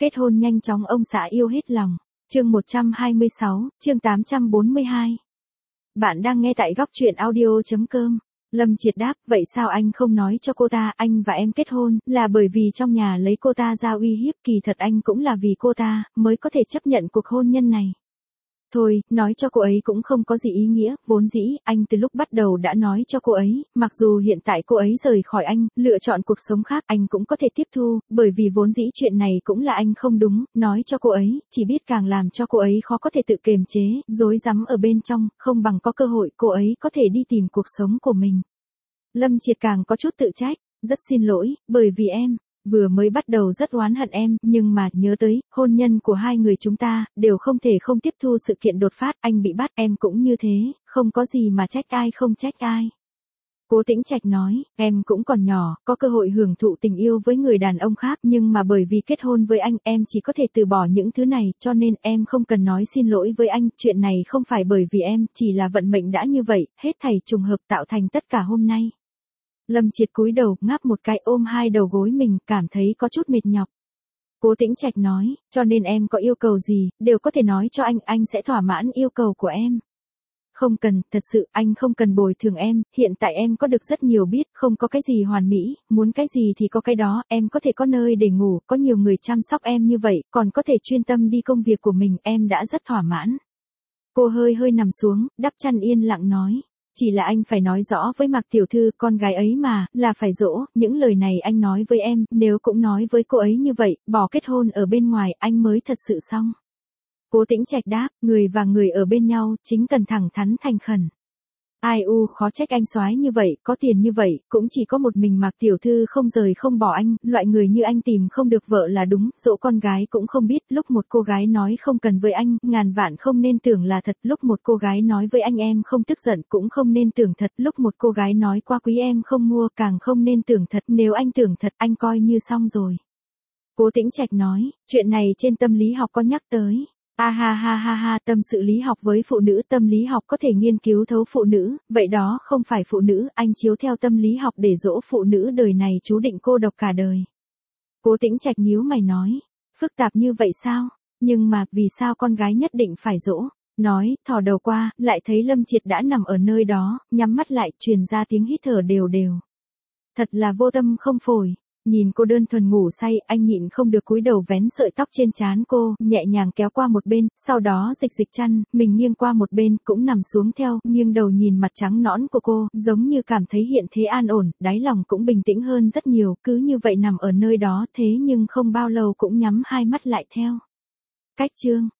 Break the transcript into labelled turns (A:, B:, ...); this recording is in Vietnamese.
A: Kết hôn nhanh chóng ông xã yêu hết lòng. Chương 126, chương 842. Bạn đang nghe tại Góc Truyện Audio.com. Lâm Triệt đáp, vậy sao anh không nói cho cô ta anh và em kết hôn, là bởi vì trong nhà lấy cô ta ra uy hiếp, kỳ thật anh cũng là vì cô ta, mới có thể chấp nhận cuộc hôn nhân này. Thôi, nói cho cô ấy cũng không có gì ý nghĩa, vốn dĩ, anh từ lúc bắt đầu đã nói cho cô ấy, mặc dù hiện tại cô ấy rời khỏi anh, lựa chọn cuộc sống khác, anh cũng có thể tiếp thu, bởi vì vốn dĩ chuyện này cũng là anh không đúng, nói cho cô ấy, chỉ biết càng làm cho cô ấy khó có thể tự kiềm chế, rối rắm ở bên trong, không bằng có cơ hội cô ấy có thể đi tìm cuộc sống của mình. Lâm Triệt càng có chút tự trách, rất xin lỗi, bởi vì em vừa mới bắt đầu rất oán hận em, nhưng mà nhớ tới, hôn nhân của hai người chúng ta, đều không thể không tiếp thu sự kiện đột phát, anh bị bắt, em cũng như thế, không có gì mà trách ai không trách ai. Cố Tĩnh Trạch nói, em cũng còn nhỏ, có cơ hội hưởng thụ tình yêu với người đàn ông khác, nhưng mà bởi vì kết hôn với anh, em chỉ có thể từ bỏ những thứ này, cho nên em không cần nói xin lỗi với anh, chuyện này không phải bởi vì em, chỉ là vận mệnh đã như vậy, hết thảy trùng hợp tạo thành tất cả hôm nay. Lâm Triệt cúi đầu, ngáp một cái ôm hai đầu gối mình, cảm thấy có chút mệt nhọc. Cố Tĩnh Trạch nói, cho nên em có yêu cầu gì, đều có thể nói cho anh sẽ thỏa mãn yêu cầu của em. Không cần, thật sự, anh không cần bồi thường em, hiện tại em có được rất nhiều biết, không có cái gì hoàn mỹ, muốn cái gì thì có cái đó, em có thể có nơi để ngủ, có nhiều người chăm sóc em như vậy, còn có thể chuyên tâm đi công việc của mình, em đã rất thỏa mãn. Cô hơi nằm xuống, đắp chăn yên lặng nói. Chỉ là anh phải nói rõ với Mạc tiểu thư, con gái ấy mà, là phải dỗ, những lời này anh nói với em, nếu cũng nói với cô ấy như vậy, bỏ kết hôn ở bên ngoài, anh mới thật sự xong. Cố Tĩnh Trạch đáp, người và người ở bên nhau, chính cần thẳng thắn thành khẩn. Ai khó trách anh soái như vậy, có tiền như vậy, cũng chỉ có một mình Mạc tiểu thư không rời không bỏ anh, loại người như anh tìm không được vợ là đúng, dỗ con gái cũng không biết, lúc một cô gái nói không cần với anh, ngàn vạn không nên tưởng là thật, lúc một cô gái nói với anh em không tức giận cũng không nên tưởng thật, lúc một cô gái nói qua quý em không mua càng không nên tưởng thật, nếu anh tưởng thật anh coi như xong rồi. Cố Tĩnh Trạch nói, chuyện này trên tâm lý học có nhắc tới. Ha, tâm sự lý học với phụ nữ, tâm lý học có thể nghiên cứu thấu phụ nữ, vậy đó không phải phụ nữ, anh chiếu theo tâm lý học để dỗ phụ nữ đời này chú định cô độc cả đời. Cố Tĩnh Trạch nhíu mày nói, phức tạp như vậy sao? Nhưng mà, vì sao con gái nhất định phải dỗ? Nói, thò đầu qua, lại thấy Lâm Triệt đã nằm ở nơi đó, nhắm mắt lại, truyền ra tiếng hít thở đều đều. Thật là vô tâm không phổi. Nhìn cô đơn thuần ngủ say, anh nhịn không được cúi đầu vén sợi tóc trên trán cô, nhẹ nhàng kéo qua một bên, sau đó dịch chăn, mình nghiêng qua một bên, cũng nằm xuống theo, nghiêng đầu nhìn mặt trắng nõn của cô, giống như cảm thấy hiện thế an ổn, đáy lòng cũng bình tĩnh hơn rất nhiều, cứ như vậy nằm ở nơi đó, thế nhưng không bao lâu cũng nhắm hai mắt lại theo. Cách chương